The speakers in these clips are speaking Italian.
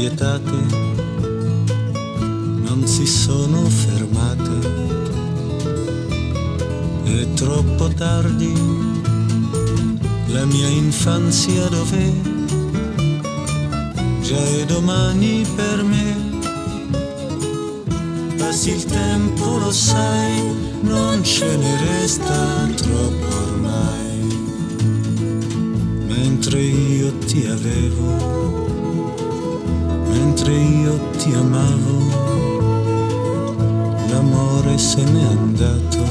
spietate non si sono fermate. È troppo tardi, la mia infanzia dov'è? Già è domani per me. Passi il tempo, lo sai, non ce ne resta troppo ormai. Mentre io ti avevo, mentre io ti amavo, l'amore se n'è andato.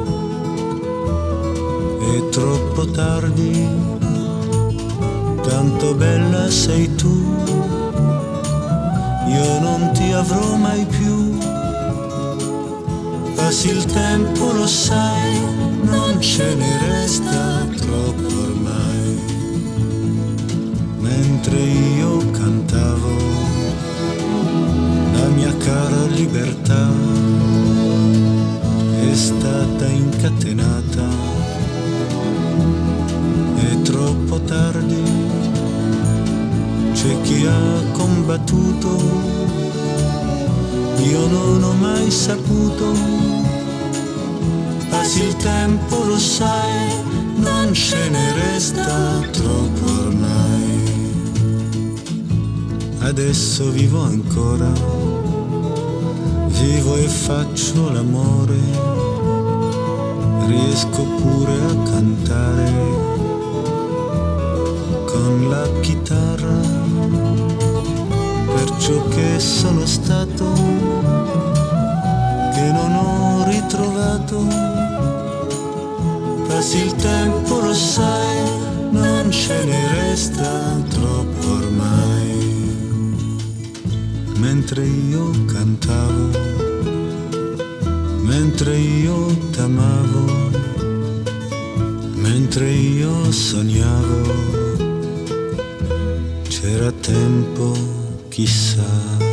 È troppo tardi, tanto bella sei tu, io non ti avrò mai più. Passi il tempo, lo sai, non ce ne resta troppo ormai. Mentre io cantavo la mia cara libertà, è stata incatenata. È troppo tardi, c'è chi ha combattuto, io non ho mai saputo. Passi il tempo, lo sai, non ce ne resta troppo ormai. Adesso vivo ancora, vivo e faccio l'amore, riesco pure a cantare con la chitarra per ciò che sono stato, che non ho ritrovato. Passi il tempo, lo sai, non ce ne resta troppo ormai. Mentre io cantavo, mentre io t'amavo, mentre io sognavo, c'era tempo, chissà.